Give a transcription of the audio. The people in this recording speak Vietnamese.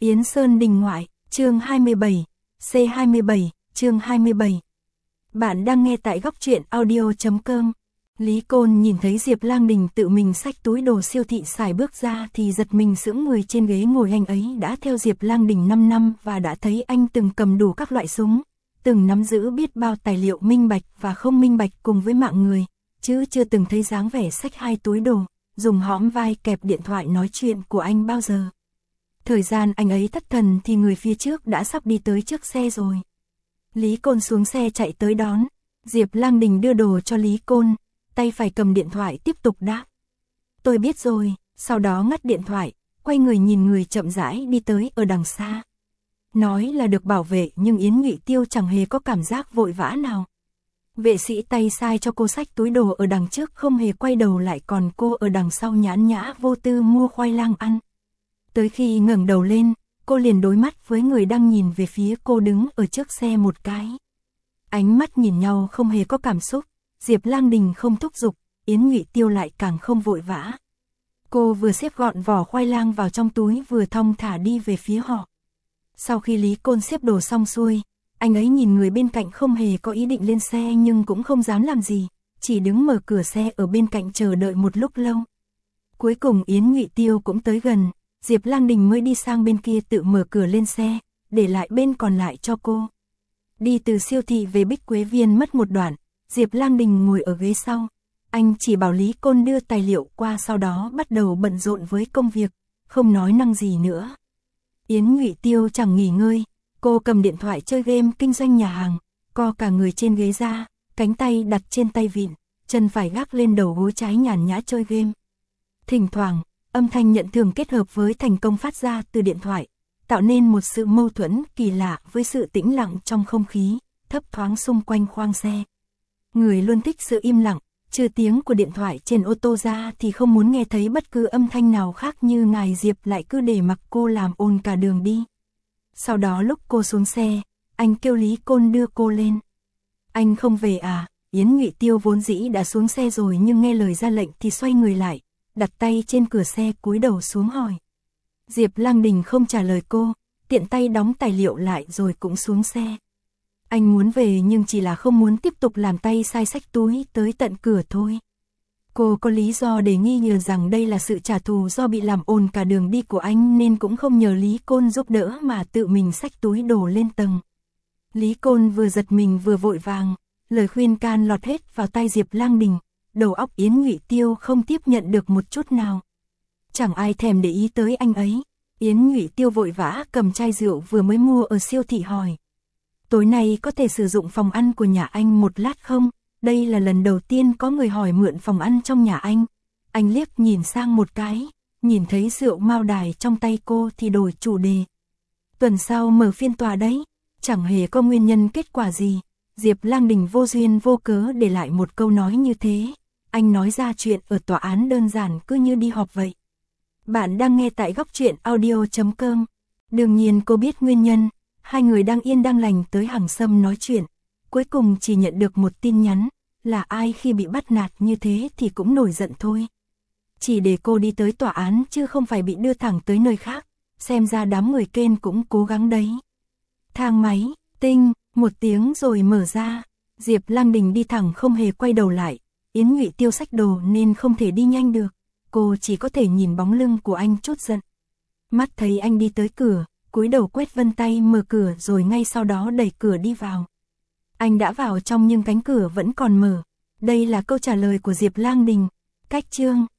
Yến Sơn Đình Ngoại, chương 27, C27, chương 27. Bạn đang nghe tại góc truyện audio.com. Lý Côn nhìn thấy Diệp Lang Đình tự mình xách túi đồ siêu thị xài bước ra thì giật mình sững người trên ghế ngồi. Anh ấy đã theo Diệp Lang Đình 5 năm và đã thấy anh từng cầm đủ các loại súng, từng nắm giữ biết bao tài liệu minh bạch và không minh bạch cùng với mạng người, chứ chưa từng thấy dáng vẻ xách 2 túi đồ, dùng hõm vai kẹp điện thoại nói chuyện của anh bao giờ. Thời gian anh ấy thất thần thì người phía trước đã sắp đi tới trước xe rồi. Lý Côn xuống xe chạy tới đón. Diệp Lang Đình đưa đồ cho Lý Côn, tay phải cầm điện thoại tiếp tục đáp. Tôi biết rồi, sau đó ngắt điện thoại, quay người nhìn người chậm rãi đi tới ở đằng xa. Nói là được bảo vệ nhưng Yến Nghị Tiêu chẳng hề có cảm giác vội vã nào. Vệ sĩ tay sai cho cô xách túi đồ ở đằng trước không hề quay đầu lại, còn cô ở đằng sau nhãn nhã vô tư mua khoai lang ăn. Tới khi ngẩng đầu lên, cô liền đối mắt với người đang nhìn về phía cô đứng ở trước xe một cái. Ánh mắt nhìn nhau không hề có cảm xúc, Diệp Lang Đình không thúc giục, Yến Nghị Tiêu lại càng không vội vã. Cô vừa xếp gọn vỏ khoai lang vào trong túi vừa thong thả đi về phía họ. Sau khi Lý Côn xếp đồ xong xuôi, anh ấy nhìn người bên cạnh không hề có ý định lên xe nhưng cũng không dám làm gì, chỉ đứng mở cửa xe ở bên cạnh chờ đợi một lúc lâu. Cuối cùng Yến Nghị Tiêu cũng tới gần, Diệp Lang Đình mới đi sang bên kia tự mở cửa lên xe, để lại bên còn lại cho cô. Đi từ siêu thị về Bích Quế Viên mất một đoạn, Diệp Lang Đình ngồi ở ghế sau. Anh chỉ bảo Lý Côn đưa tài liệu qua, sau đó bắt đầu bận rộn với công việc, không nói năng gì nữa. Yến Nghị Tiêu chẳng nghỉ ngơi, cô cầm điện thoại chơi game kinh doanh nhà hàng, co cả người trên ghế ra, cánh tay đặt trên tay vịn, chân phải gác lên đầu gối trái nhàn nhã chơi game. Thỉnh thoảng, âm thanh nhận thưởng kết hợp với thành công phát ra từ điện thoại, tạo nên một sự mâu thuẫn kỳ lạ với sự tĩnh lặng trong không khí, thấp thoáng xung quanh khoang xe. Người luôn thích sự im lặng, trừ tiếng của điện thoại trên ô tô ra thì không muốn nghe thấy bất cứ âm thanh nào khác, như ngài Diệp lại cứ để mặc cô làm ồn cả đường đi. Sau đó lúc cô xuống xe, anh kêu Lý Côn đưa cô lên. Anh không về à? Yến Nghị Tiêu vốn dĩ đã xuống xe rồi nhưng nghe lời ra lệnh thì xoay người lại, đặt tay trên cửa xe cúi đầu xuống hỏi. Diệp Lang Đình không trả lời cô, tiện tay đóng tài liệu lại rồi cũng xuống xe. Anh muốn về nhưng chỉ là không muốn tiếp tục làm tay sai xách túi tới tận cửa thôi. Cô có lý do để nghi ngờ rằng đây là sự trả thù do bị làm ồn cả đường đi của anh nên cũng không nhờ Lý Côn giúp đỡ mà tự mình xách túi đồ lên tầng. Lý Côn vừa giật mình vừa vội vàng, lời khuyên can lọt hết vào tai Diệp Lang Đình, đầu óc Yến Nghị Tiêu không tiếp nhận được một chút nào. Chẳng ai thèm để ý tới anh ấy. Yến Nghị Tiêu vội vã cầm chai rượu vừa mới mua ở siêu thị hỏi. Tối nay có thể sử dụng phòng ăn của nhà anh một lát không? Đây là lần đầu tiên có người hỏi mượn phòng ăn trong nhà anh. Anh liếc nhìn sang một cái, nhìn thấy rượu Mao Đài trong tay cô thì đổi chủ đề. Tuần sau mở phiên tòa đấy, chẳng hề có nguyên nhân kết quả gì. Diệp Lang Đình vô duyên vô cớ để lại một câu nói như thế. Anh nói ra chuyện ở tòa án đơn giản cứ như đi họp vậy. Bạn đang nghe tại góc truyện audio.com. Đương nhiên cô biết nguyên nhân. Hai người đang yên đang lành tới Hàng Sâm nói chuyện, cuối cùng chỉ nhận được một tin nhắn, là ai khi bị bắt nạt như thế thì cũng nổi giận thôi. Chỉ để cô đi tới tòa án chứ không phải bị đưa thẳng tới nơi khác, xem ra đám người Kên cũng cố gắng đấy. Thang máy, tinh, một tiếng rồi mở ra, Diệp Lang Đình đi thẳng không hề quay đầu lại, Yến Nghị Tiêu xách đồ nên không thể đi nhanh được, cô chỉ có thể nhìn bóng lưng của anh chút giận. Mắt thấy anh đi tới cửa, cúi đầu quét vân tay mở cửa rồi ngay sau đó đẩy cửa đi vào. Anh đã vào trong nhưng cánh cửa vẫn còn mở. Đây là câu trả lời của Diệp Lang Đình. Cách chương